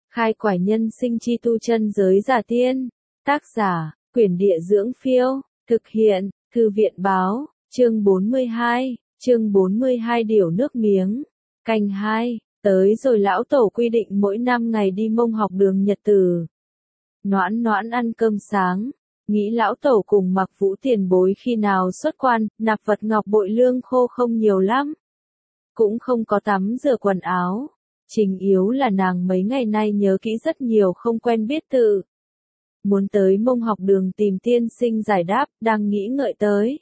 Khai quải nhân sinh chi tu chân giới giả tiên. Tác giả, Quyển Địa Dưỡng Phiêu. Thực hiện, Thư viện Báo. Chương 42. Chương 42 Điểu nước miếng. Canh 2. Tới rồi lão tổ quy định mỗi năm ngày đi Mông học đường nhật tử. Noãn noãn ăn cơm sáng. Nghĩ lão tổ cùng Mặc Vũ tiền bối khi nào xuất quan, nạp vật ngọc bội lương khô không nhiều lắm. Cũng không có tắm rửa quần áo. Chính yếu là nàng mấy ngày nay nhớ kỹ rất nhiều không quen biết tự. Muốn tới Mông học đường tìm tiên sinh giải đáp, đang nghĩ ngợi tới.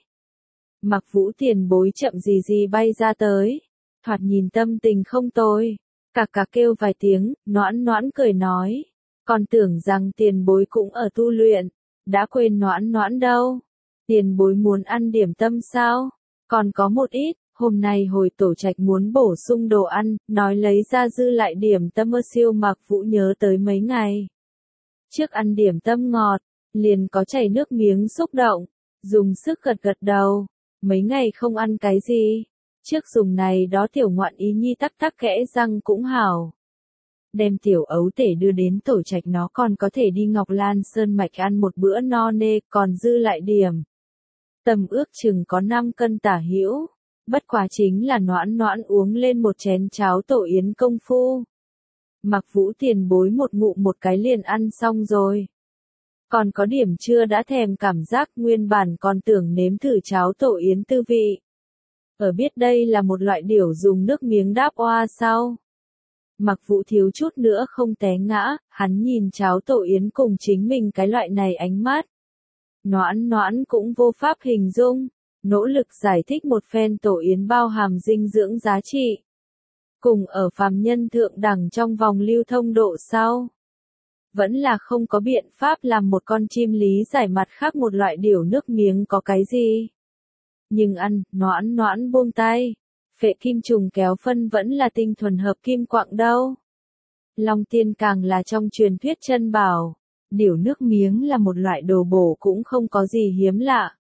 Mặc Vũ tiền bối chậm gì gì bay ra tới. Thoạt nhìn tâm tình không tồi. Cà kêu vài tiếng, noãn noãn cười nói. Còn tưởng rằng tiền bối cũng ở tu luyện. Đã quên noãn noãn đâu. Tiền bối muốn ăn điểm tâm sao? Còn có một ít. Hôm nay hồi tổ trạch muốn bổ sung đồ ăn, nói lấy ra dư lại điểm tâm mơ siêu Mặc Vũ nhớ tới mấy ngày. Trước ăn điểm tâm ngọt, liền có chảy nước miếng xúc động, dùng sức gật đầu, mấy ngày không ăn cái gì. Trước dùng này đó tiểu ngoạn ý nhi tắc kẽ răng cũng hảo. Đem tiểu ấu tể đưa đến tổ trạch nó còn có thể đi Ngọc Lan Sơn Mạch ăn một bữa no nê còn dư lại điểm. Tầm ước chừng có 5 cân tả hữu. Bất quá chính là noãn noãn uống lên một chén cháo tổ yến công phu. Mặc Vũ tiền bối một ngụm một cái liền ăn xong rồi. Còn có điểm chưa đã thèm cảm giác nguyên bản còn tưởng nếm thử cháo tổ yến tư vị. Ở biết đây là một loại điểu dùng nước miếng đáp oa sau. Mặc Vũ thiếu chút nữa không té ngã, hắn nhìn cháo tổ yến cùng chính mình cái loại này ánh mắt. Noãn noãn cũng vô pháp hình dung. Nỗ lực giải thích một phen tổ yến bao hàm dinh dưỡng giá trị. Cùng ở phàm nhân thượng đẳng trong vòng lưu thông độ sau. Vẫn là không có biện pháp làm một con chim lý giải mặt khác một loại điểu nước miếng có cái gì. Nhưng ăn, noãn noãn buông tay. Phệ kim trùng kéo phân vẫn là tinh thuần hợp kim quặng đâu. Long tiên càng là trong truyền thuyết chân bảo. Điểu nước miếng là một loại đồ bổ cũng không có gì hiếm lạ.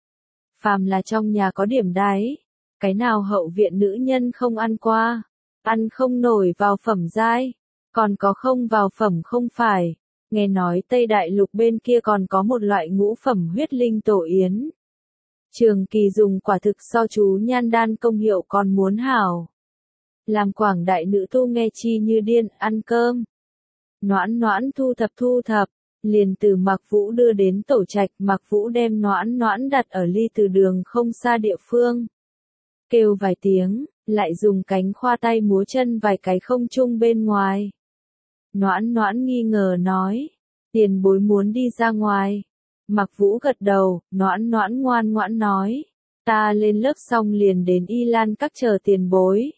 Phàm là trong nhà có điểm đáy, cái nào hậu viện nữ nhân không ăn qua, ăn không nổi vào phẩm giai, còn có không vào phẩm không phải. Nghe nói Tây Đại Lục bên kia còn có một loại ngũ phẩm huyết linh tổ yến. Trường kỳ dùng quả thực so chú nhan đan công hiệu còn muốn hảo. Làm quảng đại nữ tu nghe chi như điên, ăn cơm. Noãn noãn thu thập. Liền từ Mặc Vũ đưa đến tổ trạch, Mặc Vũ đem noãn noãn đặt ở ly từ đường không xa địa phương. Kêu vài tiếng, lại dùng cánh khoa tay múa chân vài cái không trung bên ngoài. Noãn noãn nghi ngờ nói, tiền bối muốn đi ra ngoài. Mặc Vũ gật đầu, noãn noãn ngoan ngoãn nói, ta lên lớp xong liền đến Y Lan các chờ tiền bối.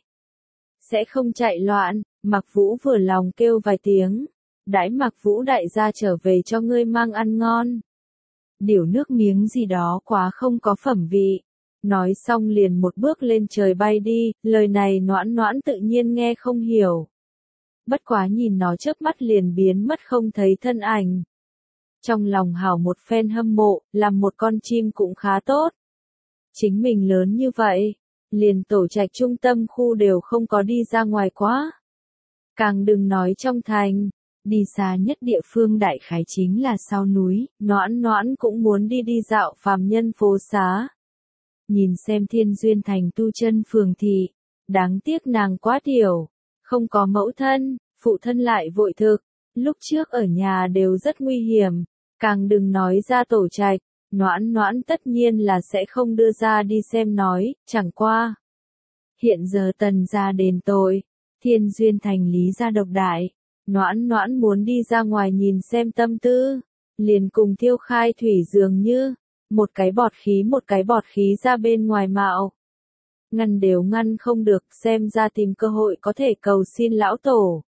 Sẽ không chạy loạn, Mặc Vũ vừa lòng kêu vài tiếng. Đãi Mặc Vũ đại gia trở về cho ngươi mang ăn ngon. Điểu nước miếng gì đó quá không có phẩm vị. Nói xong liền một bước lên trời bay đi, lời này noãn noãn tự nhiên nghe không hiểu. Bất quá nhìn nó chớp mắt liền biến mất không thấy thân ảnh. Trong lòng hảo một phen hâm mộ, làm một con chim cũng khá tốt. Chính mình lớn như vậy, liền tổ trạch trung tâm khu đều không có đi ra ngoài quá. Càng đừng nói trong thành. Đi xa nhất địa phương đại khái chính là sau núi, noãn noãn cũng muốn đi dạo phàm nhân phố xá. Nhìn xem Thiên Duyên thành tu chân phường thị, đáng tiếc nàng quá tiểu, không có mẫu thân, phụ thân lại vội thực, lúc trước ở nhà đều rất nguy hiểm, càng đừng nói ra tổ trạch, noãn noãn tất nhiên là sẽ không đưa ra đi xem nói, chẳng qua. Hiện giờ Tần gia đền tội, Thiên Duyên thành lý gia độc đại. Noãn noãn muốn đi ra ngoài nhìn xem tâm tư, liền cùng Thiêu Khai Thủy dường như, một cái bọt khí ra bên ngoài mạo. Ngăn đều ngăn không được, xem ra tìm cơ hội có thể cầu xin lão tổ.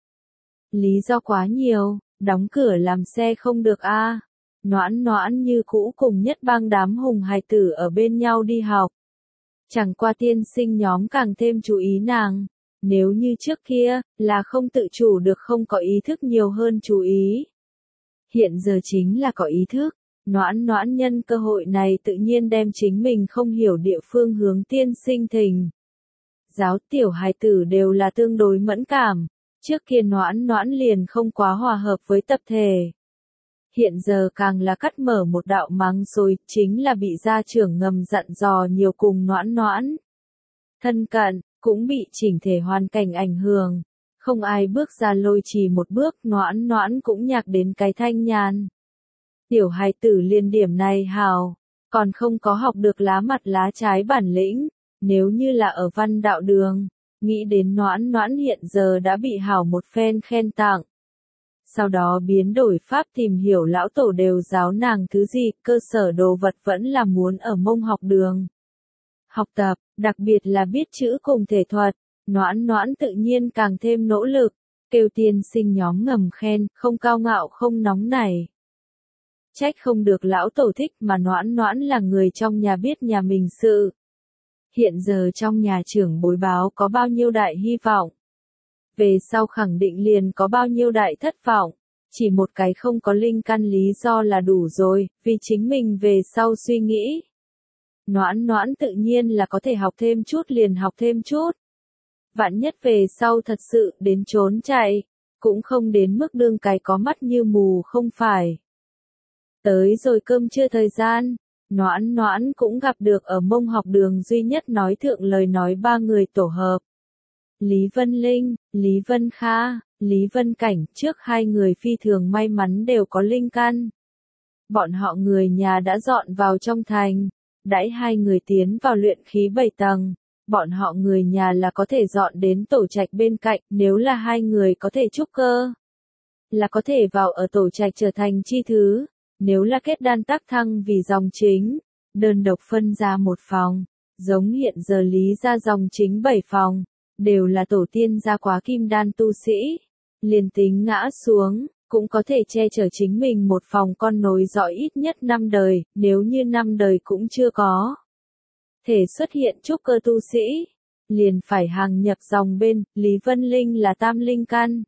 Lý do quá nhiều, đóng cửa làm xe không được a. Noãn noãn như cũ cùng nhất bang đám hùng hài tử ở bên nhau đi học. Chẳng qua tiên sinh nhóm càng thêm chú ý nàng. Nếu như trước kia, là không tự chủ được không có ý thức nhiều hơn chú ý. Hiện giờ chính là có ý thức, noãn noãn nhân cơ hội này tự nhiên đem chính mình không hiểu địa phương hướng tiên sinh thình. Giáo tiểu hài tử đều là tương đối mẫn cảm, Trước kia Noãn Noãn liền không quá hòa hợp với tập thể. Hiện giờ càng là cắt mở một đạo mắng xối, chính là bị gia trưởng ngầm dặn dò nhiều cùng Noãn Noãn. Thân cận, cũng bị chỉnh thể hoàn cảnh ảnh hưởng. Không ai bước ra lôi trì một bước, Noãn Noãn cũng nhạc đến cái thanh nhàn. Tiểu hài tử liền điểm này hào, còn không có học được lá mặt lá trái bản lĩnh, nếu như là ở văn đạo đường, nghĩ đến Noãn Noãn hiện giờ đã bị hảo một phen khen tặng. Sau đó biến đổi pháp tìm hiểu lão tổ đều giáo nàng thứ gì, cơ sở đồ vật vẫn là muốn ở mông học đường. Học tập, đặc biệt là biết chữ cùng thể thuật, Noãn Noãn tự nhiên càng thêm nỗ lực, kêu tiên sinh nhóm ngầm khen, không cao ngạo không nóng nảy. Trách không được lão tổ thích mà Noãn Noãn là người trong nhà biết nhà mình sự. Hiện giờ trong nhà trưởng bối báo có bao nhiêu đại hy vọng. Về sau khẳng định liền có bao nhiêu đại thất vọng. Chỉ một cái không có linh căn lý do là đủ rồi, vì chính mình về sau suy nghĩ. Noãn Noãn tự nhiên là có thể học thêm chút liền học thêm chút. Vạn nhất về sau thật sự đến trốn chạy, cũng không đến mức đương cái có mắt như mù không phải. Tới rồi cơm trưa thời gian, Noãn Noãn cũng gặp được ở mông học đường duy nhất nói thượng lời nói ba người tổ hợp. Lý Vân Linh, Lý Vân Kha, Lý Vân Cảnh, trước hai người phi thường may mắn đều có linh căn. Bọn họ người nhà đã dọn vào trong thành, đãi hai người tiến vào luyện khí 7 tầng, bọn họ người nhà là có thể dọn đến tổ trạch bên cạnh, nếu là hai người có thể trúc cơ, là có thể vào ở tổ trạch trở thành chi thứ, nếu là kết đan tác thăng vì dòng chính, đơn độc phân ra một phòng, giống hiện giờ Lý ra dòng chính 7 phòng, đều là tổ tiên ra quá kim đan tu sĩ, liền tính ngã xuống, cũng có thể che chở chính mình một phòng con nối dõi ít nhất 5 đời, nếu như 5 đời cũng chưa có. Thể xuất hiện trúc cơ tu sĩ, liền phải hàng nhập dòng bên, Lý Vân Linh là tam linh căn.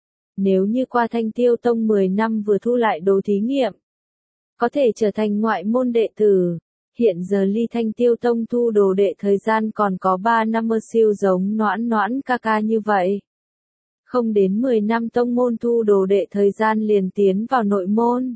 Nếu như qua Thanh Tiêu Tông 10 năm vừa thu lại đồ thí nghiệm, có thể trở thành ngoại môn đệ tử. Hiện giờ ly Thanh Tiêu Tông thu đồ đệ thời gian còn có 3 năm mơ siêu giống Noãn Noãn ca ca như vậy. Không đến 10 năm tông môn thu đồ đệ thời gian liền tiến vào nội môn.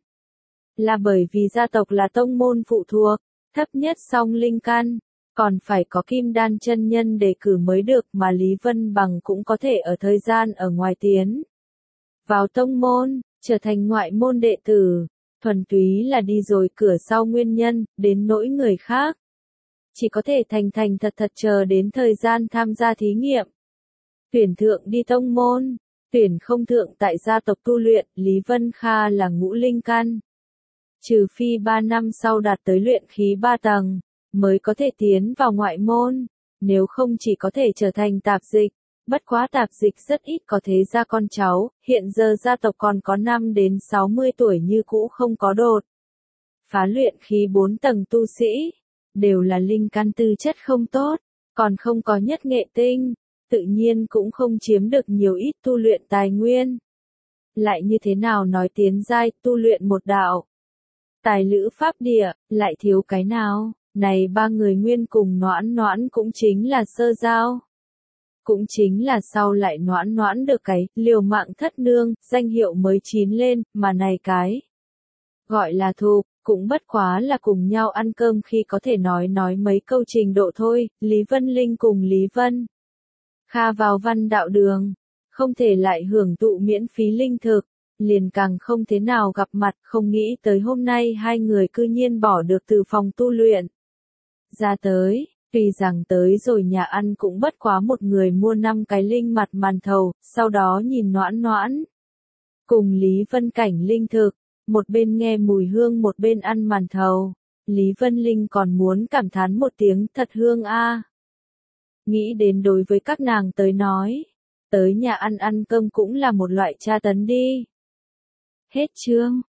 Là bởi vì gia tộc là tông môn phụ thuộc, thấp nhất song linh căn, còn phải có kim đan chân nhân đề cử mới được mà Lý Vân Bằng cũng có thể ở thời gian ở ngoài tiến. Vào tông môn, trở thành ngoại môn đệ tử. Thuần túy là đi rồi cửa sau nguyên nhân, đến nỗi người khác. Chỉ có thể thành thật chờ đến thời gian tham gia thí nghiệm. Tuyển thượng đi tông môn, tuyển không thượng tại gia tộc tu luyện, Lý Vân Kha là ngũ linh căn. Trừ phi 3 năm sau đạt tới luyện khí 3 tầng, mới có thể tiến vào ngoại môn, nếu không chỉ có thể trở thành tạp dịch. Bất quá tạp dịch rất ít có thế ra con cháu, hiện giờ gia tộc còn có 5 đến 60 tuổi như cũ không có đột. Phá luyện khí 4 tầng tu sĩ, đều là linh căn tư chất không tốt, còn không có nhất nghệ tinh, tự nhiên cũng không chiếm được nhiều ít tu luyện tài nguyên. Lại như thế nào nói tiến giai, tu luyện một đạo. Tài lữ pháp địa, lại thiếu cái nào, này ba người nguyên cùng Noãn Noãn cũng chính là sơ giao. Cũng chính là sau lại Noãn Noãn được cái liều mạng thất nương, danh hiệu mới chín lên, mà này cái gọi là thục, cũng bất quá là cùng nhau ăn cơm khi có thể nói mấy câu trình độ thôi. Lý Vân Linh cùng Lý Vân Kha vào văn đạo đường, không thể lại hưởng thụ miễn phí linh thực, liền càng không thế nào gặp mặt, không nghĩ tới hôm nay hai người cư nhiên bỏ được từ phòng tu luyện ra tới. Tuy rằng tới rồi nhà ăn cũng bất quá một người mua 5 cái linh mặt màn thầu, sau đó nhìn Noãn Noãn cùng Lý Vân Cảnh linh thực, một bên nghe mùi hương một bên ăn màn thầu. Lý Vân Linh còn muốn cảm thán một tiếng thật hương a. Nghĩ đến đối với các nàng tới nói, tới nhà ăn cơm cũng là một loại tra tấn đi. Hết chương.